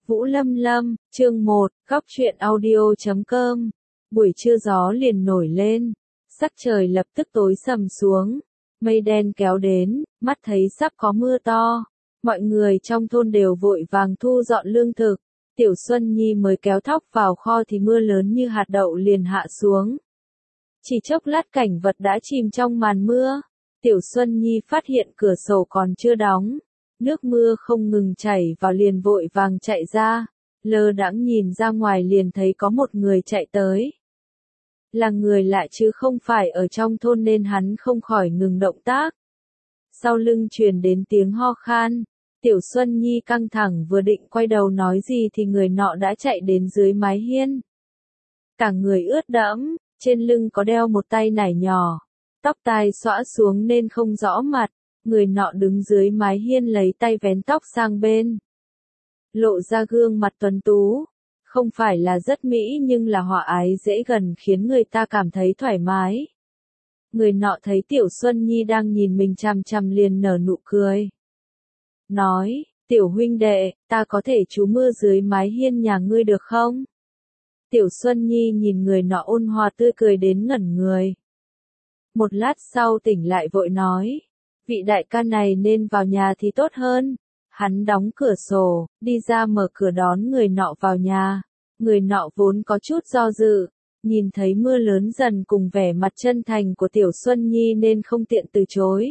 Vũ Lâm Lâm, chương 1, góc truyện audio.com. Buổi trưa gió liền nổi lên, sắc trời lập tức tối sầm xuống, mây đen kéo đến, mắt thấy sắp có mưa to. Mọi người trong thôn đều vội vàng thu dọn lương thực. Tiểu Xuân Nhi mới kéo thóc vào kho thì mưa lớn như hạt đậu liền hạ xuống. Chỉ chốc lát cảnh vật đã chìm trong màn mưa. Tiểu Xuân Nhi phát hiện cửa sổ còn chưa đóng. Nước mưa không ngừng chảy vào liền vội vàng chạy ra. Lơ đãng nhìn ra ngoài liền thấy có một người chạy tới. Là người lạ chứ không phải ở trong thôn nên hắn không khỏi ngừng động tác. Sau lưng truyền đến tiếng ho khan. Tiểu Xuân Nhi căng thẳng vừa định quay đầu nói gì thì người nọ đã chạy đến dưới mái hiên. Cả người ướt đẫm, trên lưng có đeo một tay nải nhỏ, tóc tai xõa xuống nên không rõ mặt. Người nọ đứng dưới mái hiên lấy tay vén tóc sang bên. Lộ ra gương mặt tuấn tú. Không phải là rất mỹ nhưng là hòa ái dễ gần khiến người ta cảm thấy thoải mái. Người nọ thấy Tiểu Xuân Nhi đang nhìn mình chằm chằm liền nở nụ cười. Nói, Tiểu huynh đệ, ta có thể trú mưa dưới mái hiên nhà ngươi được không? Tiểu Xuân Nhi nhìn người nọ ôn hòa tươi cười đến ngẩn người. Một lát sau tỉnh lại vội nói, vị đại ca này nên vào nhà thì tốt hơn. Hắn đóng cửa sổ, đi ra mở cửa đón người nọ vào nhà. Người nọ vốn có chút do dự, nhìn thấy mưa lớn dần cùng vẻ mặt chân thành của Tiểu Xuân Nhi nên không tiện từ chối.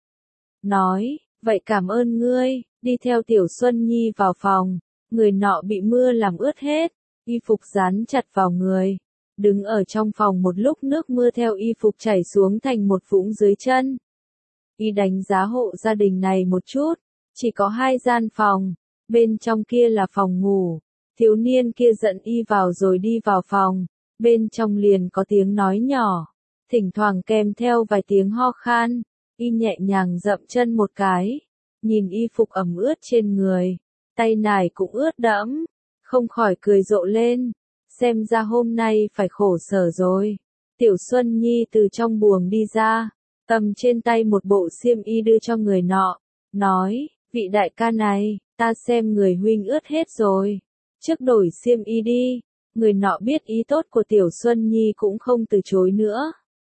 Nói, vậy cảm ơn ngươi, đi theo Tiểu Xuân Nhi vào phòng. Người nọ bị mưa làm ướt hết, y phục dán chặt vào người. Đứng ở trong phòng một lúc nước mưa theo y phục chảy xuống thành một vũng dưới chân. Y đánh giá hộ gia đình này một chút, chỉ có 2 gian phòng, bên trong kia là phòng ngủ. Thiếu niên kia dẫn y vào rồi đi vào phòng, bên trong liền có tiếng nói nhỏ, thỉnh thoảng kèm theo vài tiếng ho khan. Y nhẹ nhàng dậm chân một cái, nhìn y phục ẩm ướt trên người, tay nải cũng ướt đẫm, không khỏi cười rộ lên, xem ra hôm nay phải khổ sở rồi. Tiểu Xuân Nhi từ trong buồng đi ra, cầm trên tay một bộ xiêm y đưa cho người nọ, nói, vị đại ca này, ta xem người huynh ướt hết rồi, trước đổi xiêm y đi. Người nọ biết ý tốt của Tiểu Xuân Nhi cũng không từ chối nữa.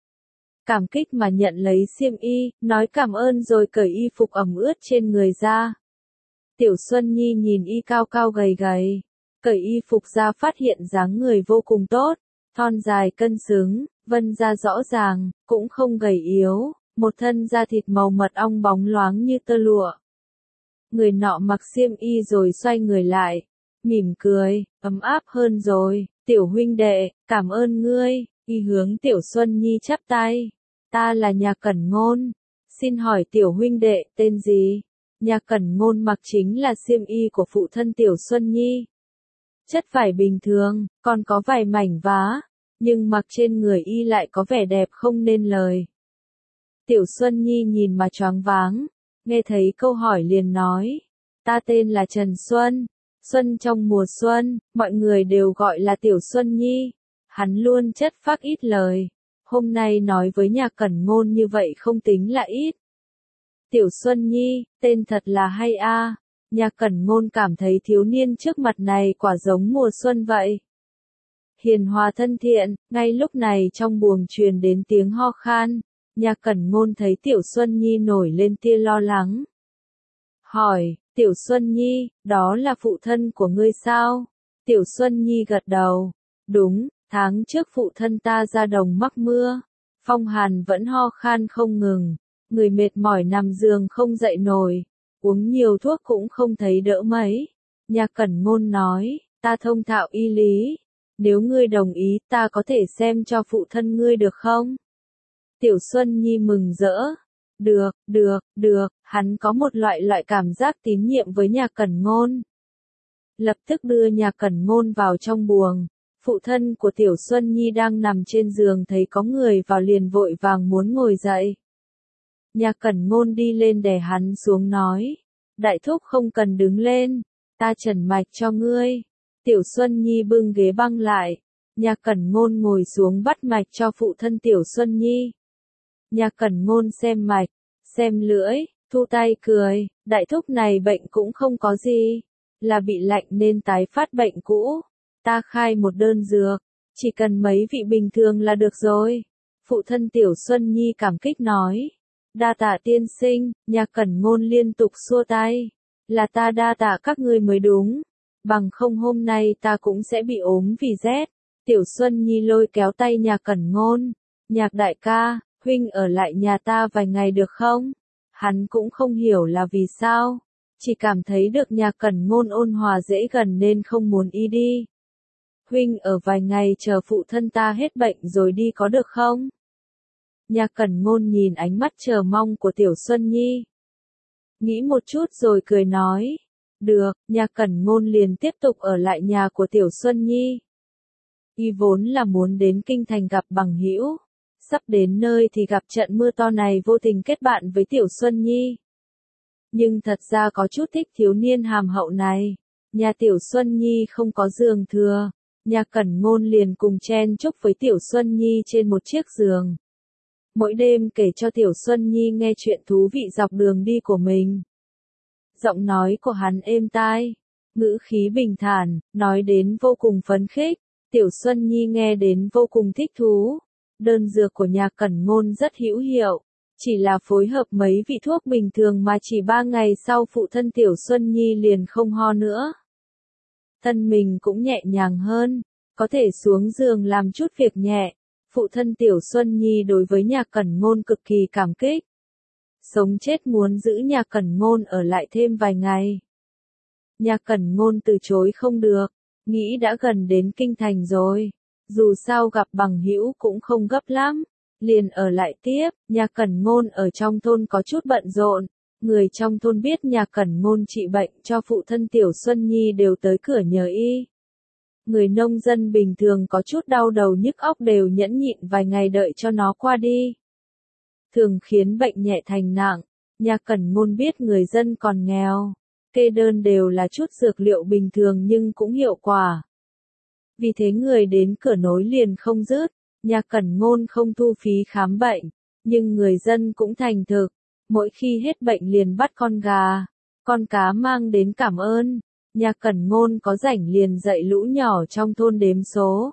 Cảm kích mà nhận lấy xiêm y, nói cảm ơn rồi cởi y phục ẩm ướt trên người ra. Tiểu Xuân Nhi nhìn y cao cao gầy gầy, cởi y phục ra phát hiện dáng người vô cùng tốt, thon dài cân xứng, vân da rõ ràng, cũng không gầy yếu, một thân da thịt màu mật ong bóng loáng như tơ lụa. Người nọ mặc xiêm y rồi xoay người lại, mỉm cười, ấm áp hơn rồi, Tiểu huynh đệ, cảm ơn ngươi. Y hướng Tiểu Xuân Nhi chắp tay. Ta là Nhà Cẩn Ngôn. Xin hỏi Tiểu huynh đệ tên gì? Nhà Cẩn Ngôn mặc chính là xiêm y của phụ thân Tiểu Xuân Nhi. Chất vải bình thường, còn có vài mảnh vá, nhưng mặc trên người y lại có vẻ đẹp không nên lời. Tiểu Xuân Nhi nhìn mà choáng váng, nghe thấy câu hỏi liền nói. Ta tên là Trần Xuân. Xuân trong mùa xuân, mọi người đều gọi là Tiểu Xuân Nhi. Hắn luôn chất phác ít lời. Hôm nay nói với Nhà Cẩn Ngôn như vậy không tính là ít. Tiểu Xuân Nhi, tên thật là hay a. Nhà Cẩn Ngôn cảm thấy thiếu niên trước mặt này quả giống mùa xuân vậy. Hiền hòa thân thiện, ngay lúc này trong buồng truyền đến tiếng ho khan. Nhà Cẩn Ngôn thấy Tiểu Xuân Nhi nổi lên tia lo lắng. Hỏi, Tiểu Xuân Nhi, đó là phụ thân của ngươi sao? Tiểu Xuân Nhi gật đầu. Đúng, tháng trước phụ thân ta ra đồng mắc mưa. Phong hàn vẫn ho khan không ngừng. Người mệt mỏi nằm giường không dậy nổi. Uống nhiều thuốc cũng không thấy đỡ mấy. Nhà Cẩn Ngôn nói, ta thông thạo y lý. Nếu ngươi đồng ý ta có thể xem cho phụ thân ngươi được không? Tiểu Xuân Nhi mừng rỡ. Được, hắn có một loại cảm giác tín nhiệm với Nhà Cẩn Ngôn. Lập tức đưa Nhà Cẩn Ngôn vào trong buồng. Phụ thân của Tiểu Xuân Nhi đang nằm trên giường thấy có người vào liền vội vàng muốn ngồi dậy. Nhà Cẩn Ngôn đi lên đè hắn xuống nói. Đại thúc không cần đứng lên, ta trần mạch cho ngươi. Tiểu Xuân Nhi bưng ghế băng lại. Nhà Cẩn Ngôn ngồi xuống bắt mạch cho phụ thân Tiểu Xuân Nhi. Nhà Cẩn Ngôn xem mạch, xem lưỡi, thu tay cười, đại thúc này bệnh cũng không có gì. là bị lạnh nên tái phát bệnh cũ. Ta khai một đơn dược, chỉ cần mấy vị bình thường là được rồi. Phụ thân Tiểu Xuân Nhi cảm kích nói. Đa tạ tiên sinh, Nhà Cẩn Ngôn liên tục xua tay. Là ta đa tạ các ngươi mới đúng. Bằng không hôm nay ta cũng sẽ bị ốm vì rét. Tiểu Xuân Nhi lôi kéo tay Nhà Cẩn Ngôn. Nhạc đại ca, huynh ở lại nhà ta vài ngày được không? Hắn cũng không hiểu là vì sao. Chỉ cảm thấy được Nhà Cẩn Ngôn ôn hòa dễ gần nên không muốn y đi. Huynh ở vài ngày chờ phụ thân ta hết bệnh rồi đi có được không? Nhà Cẩn Ngôn nhìn ánh mắt chờ mong của Tiểu Xuân Nhi. Nghĩ một chút rồi cười nói. Được, Nhà Cẩn Ngôn liền tiếp tục ở lại nhà của Tiểu Xuân Nhi. Y vốn là muốn đến kinh thành gặp bằng hữu. Sắp đến nơi thì gặp trận mưa to này vô tình kết bạn với Tiểu Xuân Nhi. Nhưng thật ra có chút thích thiếu niên hàm hậu này. Nhà Tiểu Xuân Nhi không có giường thừa. Nhà Cẩn Ngôn liền cùng chen chúc với Tiểu Xuân Nhi trên một chiếc giường. Mỗi đêm kể cho Tiểu Xuân Nhi nghe chuyện thú vị dọc đường đi của mình. Giọng nói của hắn êm tai, ngữ khí bình thản, nói đến vô cùng phấn khích. Tiểu Xuân Nhi nghe đến vô cùng thích thú. Đơn dược của Nhà Cẩn Ngôn rất hữu hiệu. Chỉ là phối hợp mấy vị thuốc bình thường mà chỉ 3 ngày sau phụ thân Tiểu Xuân Nhi liền không ho nữa. Thân mình cũng nhẹ nhàng hơn, có thể xuống giường làm chút việc nhẹ. Phụ thân Tiểu Xuân Nhi đối với Nhà Cẩn Ngôn cực kỳ cảm kích. Sống chết muốn giữ Nhà Cẩn Ngôn ở lại thêm vài ngày. Nhà Cẩn Ngôn từ chối không được, nghĩ đã gần đến kinh thành rồi. Dù sao gặp bằng hữu cũng không gấp lắm, liền ở lại tiếp. Nhà Cẩn Ngôn ở trong thôn có chút bận rộn. Người trong thôn biết Nhà Cẩn Ngôn trị bệnh cho phụ thân Tiểu Xuân Nhi đều tới cửa nhờ y. Người nông dân bình thường có chút đau đầu nhức óc đều nhẫn nhịn vài ngày đợi cho nó qua đi. Thường khiến bệnh nhẹ thành nặng. Nhà Cẩn Ngôn biết người dân còn nghèo. Kê đơn đều là chút dược liệu bình thường nhưng cũng hiệu quả. Vì thế người đến cửa nối liền không dứt. Nhà Cẩn Ngôn không thu phí khám bệnh. Nhưng người dân cũng thành thực. Mỗi khi hết bệnh liền bắt con gà, con cá mang đến cảm ơn. Nhà Cẩn Ngôn có rảnh liền dạy lũ nhỏ trong thôn đếm số.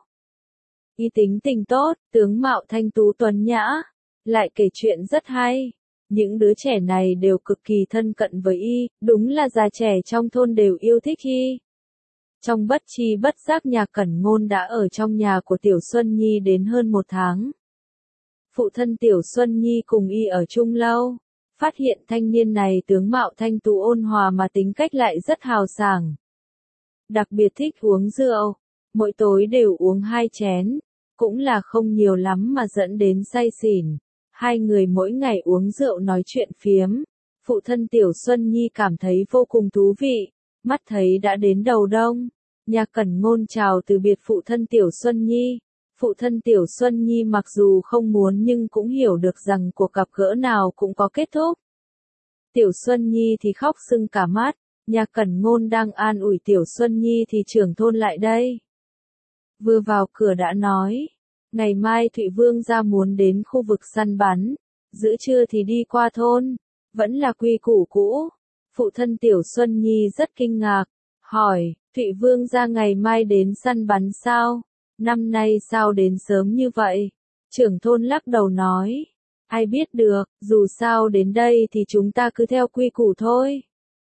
Y tính tình tốt, tướng mạo thanh tú tuấn nhã, lại kể chuyện rất hay. Những đứa trẻ này đều cực kỳ thân cận với y, đúng là già trẻ trong thôn đều yêu thích y. Trong bất chi bất giác Nhà Cẩn Ngôn đã ở trong nhà của Tiểu Xuân Nhi đến hơn 1 tháng. Phụ thân Tiểu Xuân Nhi cùng y ở chung lâu. Phát hiện thanh niên này tướng mạo thanh tú ôn hòa mà tính cách lại rất hào sảng. Đặc biệt thích uống rượu, mỗi tối đều uống 2 chén, cũng là không nhiều lắm mà dẫn đến say xỉn. Hai người mỗi ngày uống rượu nói chuyện phiếm. Phụ thân Tiểu Xuân Nhi cảm thấy vô cùng thú vị, mắt thấy đã đến đầu đông. Nhà Cẩn Ngôn chào từ biệt phụ thân Tiểu Xuân Nhi. Phụ thân Tiểu Xuân Nhi mặc dù không muốn nhưng cũng hiểu được rằng cuộc gặp gỡ nào cũng có kết thúc. Tiểu Xuân Nhi thì khóc sưng cả mắt. Nhà Cẩn Ngôn đang an ủi Tiểu Xuân Nhi thì trưởng thôn lại đây. Vừa vào cửa đã nói, ngày mai Thụy Vương gia muốn đến khu vực săn bắn, giữa trưa thì đi qua thôn, vẫn là quy củ cũ. Phụ thân Tiểu Xuân Nhi rất kinh ngạc, hỏi, Thụy Vương gia ngày mai đến săn bắn sao? Năm nay sao đến sớm như vậy? Trưởng thôn lắc đầu nói, ai biết được, dù sao đến đây thì chúng ta cứ theo quy củ thôi.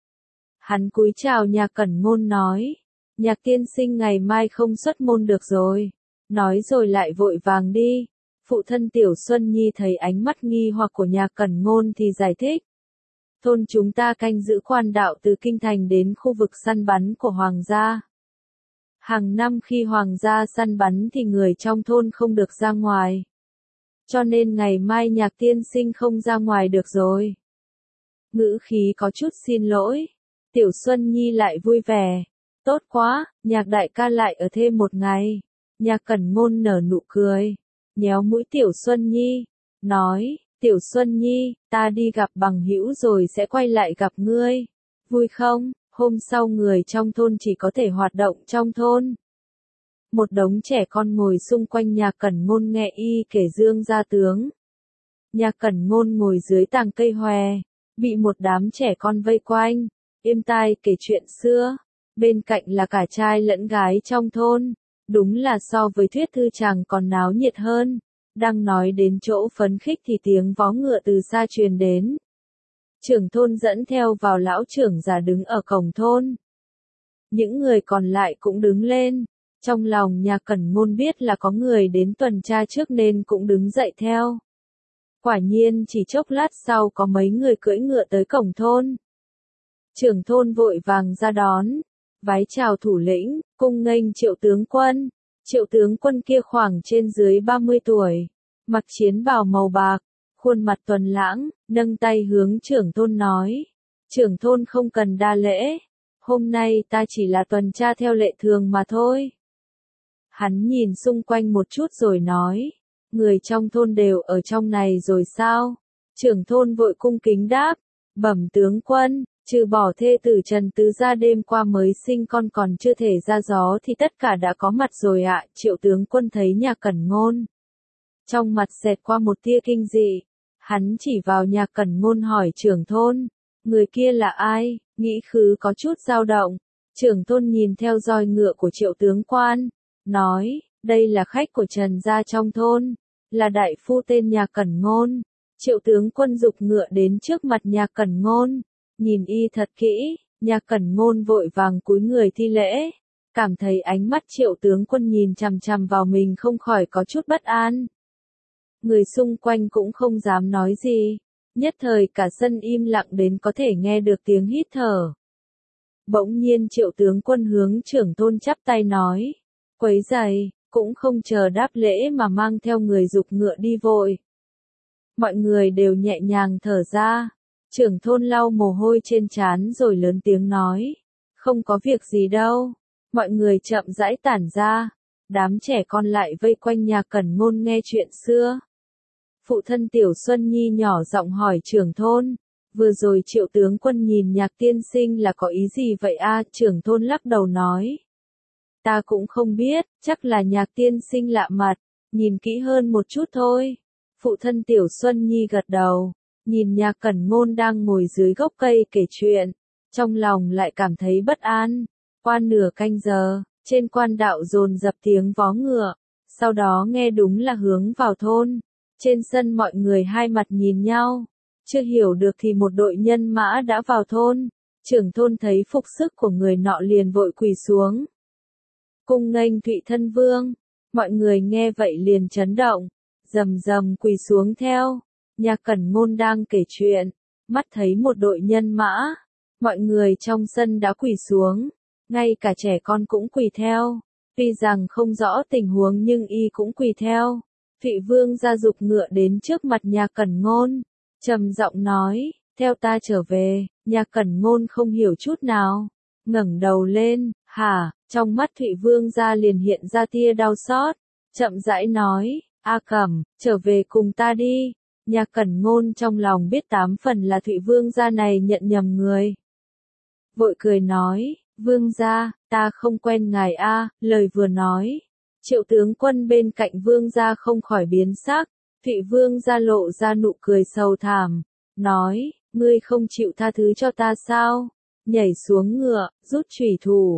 Hắn cúi chào Nhà Cẩn Ngôn nói, Nhạc tiên sinh ngày mai không xuất môn được rồi. Nói rồi lại vội vàng đi. Phụ thân Tiểu Xuân Nhi thấy ánh mắt nghi hoặc của Nhà Cẩn Ngôn thì giải thích. Thôn chúng ta canh giữ quan đạo từ kinh thành đến khu vực săn bắn của hoàng gia. Hàng năm khi hoàng gia săn bắn thì người trong thôn không được ra ngoài. Cho nên ngày mai Nhạc tiên sinh không ra ngoài được rồi. Ngữ khí có chút xin lỗi. Tiểu Xuân Nhi lại vui vẻ. Tốt quá, Nhạc đại ca lại ở thêm 1 ngày. Nhà Cẩn Ngôn nở nụ cười, nhéo mũi Tiểu Xuân Nhi, nói, Tiểu Xuân Nhi, ta đi gặp bằng hữu rồi sẽ quay lại gặp ngươi. Vui không? Hôm sau người trong thôn chỉ có thể hoạt động trong thôn. Một đống trẻ con ngồi xung quanh Nhà Cẩn Ngôn nghe y kể dương gia tướng. Nhà Cẩn Ngôn ngồi dưới tàng cây hòe, bị một đám trẻ con vây quanh, êm tai kể chuyện xưa. bên cạnh là cả trai lẫn gái trong thôn, đúng là so với thuyết thư chàng còn náo nhiệt hơn. Đang nói đến chỗ phấn khích thì tiếng vó ngựa từ xa truyền đến. Trưởng thôn dẫn theo vào lão trưởng già đứng ở cổng thôn. Những người còn lại cũng đứng lên. Trong lòng nhà Cẩn Ngôn biết là có người đến tuần tra trước nên cũng đứng dậy theo. Quả nhiên chỉ chốc lát sau có mấy người cưỡi ngựa tới cổng thôn. Trưởng thôn vội vàng ra đón, vái chào thủ lĩnh, cung nghênh Triệu tướng quân. Triệu tướng quân kia khoảng trên dưới 30 tuổi, mặc chiến bào màu bạc, khuôn mặt tuấn lãng, nâng tay hướng trưởng thôn nói. Trưởng thôn không cần đa lễ, hôm nay ta chỉ là tuần tra theo lệ thường mà thôi. Hắn nhìn xung quanh một chút rồi nói, người trong thôn đều ở trong này rồi sao? Trưởng thôn vội cung kính đáp, bẩm tướng quân, trừ bỏ thê tử Trần Tứ Gia đêm qua mới sinh con còn chưa thể ra gió thì tất cả đã có mặt rồi ạ. Triệu tướng quân thấy nhà Cẩn Ngôn. Trong mặt xẹt qua một tia kinh dị, hắn chỉ vào nhà Cẩn Ngôn hỏi trưởng thôn, người kia là ai, nghĩ khứ có chút dao động. Trưởng thôn nhìn theo roi ngựa của Triệu tướng quan, nói, đây là khách của Trần gia trong thôn, là đại phu tên nhà Cẩn Ngôn. Triệu tướng quân giục ngựa đến trước mặt nhà Cẩn Ngôn, nhìn y thật kỹ, nhà Cẩn Ngôn vội vàng cúi người thi lễ, cảm thấy ánh mắt Triệu tướng quân nhìn chằm chằm vào mình không khỏi có chút bất an. Người xung quanh cũng không dám nói gì, nhất thời cả sân im lặng đến có thể nghe được tiếng hít thở. Bỗng nhiên Triệu tướng quân hướng trưởng thôn chắp tay nói, quấy rầy, cũng không chờ đáp lễ mà mang theo người giục ngựa đi vội. Mọi người đều nhẹ nhàng thở ra, trưởng thôn lau mồ hôi trên trán rồi lớn tiếng nói, không có việc gì đâu. Mọi người chậm rãi tản ra, đám trẻ con lại vây quanh nhà Cẩn Ngôn nghe chuyện xưa. Phụ thân Tiểu Xuân Nhi nhỏ giọng hỏi trưởng thôn, vừa rồi Triệu tướng quân nhìn Nhạc tiên sinh là có ý gì vậy a? Trưởng thôn lắc đầu nói, ta cũng không biết, chắc là Nhạc tiên sinh lạ mặt, nhìn kỹ hơn một chút thôi. Phụ thân Tiểu Xuân Nhi gật đầu, nhìn nhà Cẩn Ngôn đang ngồi dưới gốc cây kể chuyện, trong lòng lại cảm thấy bất an. Qua nửa canh giờ, trên quan đạo dồn dập tiếng vó ngựa, sau đó nghe đúng là hướng vào thôn. Trên sân mọi người hai mặt nhìn nhau, chưa hiểu được thì một đội nhân mã đã vào thôn. Trưởng thôn thấy phục sức của người nọ liền vội quỳ xuống. Cung nghênh Thụy Thân Vương, mọi người nghe vậy liền chấn động, rầm rầm quỳ xuống theo. Nhà Cẩn Ngôn đang kể chuyện, mắt thấy một đội nhân mã, mọi người trong sân đã quỳ xuống, ngay cả trẻ con cũng quỳ theo. Tuy rằng không rõ tình huống nhưng y cũng quỳ theo. Thụy Vương gia giục ngựa đến trước mặt nhà Cẩn Ngôn, trầm giọng nói, theo ta trở về. Nhà Cẩn Ngôn không hiểu chút nào, ngẩng đầu lên, hả? Trong mắt Thụy Vương gia liền hiện ra tia đau xót, chậm rãi nói, A Cẩm, trở về cùng ta đi. Nhà Cẩn Ngôn trong lòng biết 8 phần là Thụy Vương gia này nhận nhầm người. Vội cười nói, Vương gia, ta không quen ngài a. Lời vừa nói, Triệu tướng quân bên cạnh Vương gia không khỏi biến sắc. Thụy Vương gia lộ ra nụ cười sầu thảm, nói, ngươi không chịu tha thứ cho ta sao? Nhảy xuống ngựa, rút chủy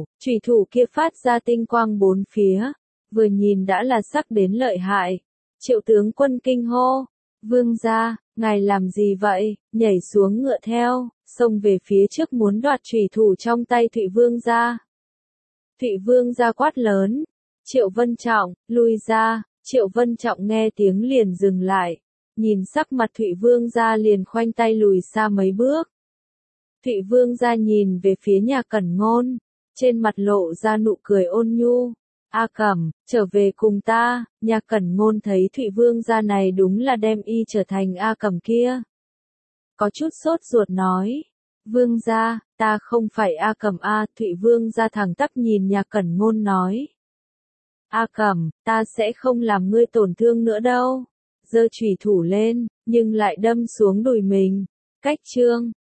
thủ kia phát ra tinh quang bốn phía, vừa nhìn đã là sắc đến lợi hại. Triệu tướng quân kinh hô, Vương gia, ngài làm gì vậy? Nhảy xuống ngựa theo, xông về phía trước muốn đoạt chủy thủ trong tay Thụy Vương gia. Thụy Vương gia quát lớn, Triệu Vân Trọng, lui ra. Triệu Vân Trọng nghe tiếng liền dừng lại, nhìn sắc mặt Thụy Vương gia liền khoanh tay lùi xa mấy bước. Thụy Vương gia nhìn về phía nhà Cẩn Ngôn, trên mặt lộ ra nụ cười ôn nhu. A Cẩm, trở về cùng ta. Nhà Cẩn Ngôn thấy Thụy Vương gia này đúng là đem y trở thành A Cẩm kia. Có chút sốt ruột nói, Vương gia, ta không phải A Cẩm a. Thụy Vương gia thẳng tắp nhìn nhà Cẩn Ngôn nói, A Cẩm, ta sẽ không làm ngươi tổn thương nữa đâu. Giơ chủy thủ lên, nhưng lại đâm xuống đùi mình. Cách chương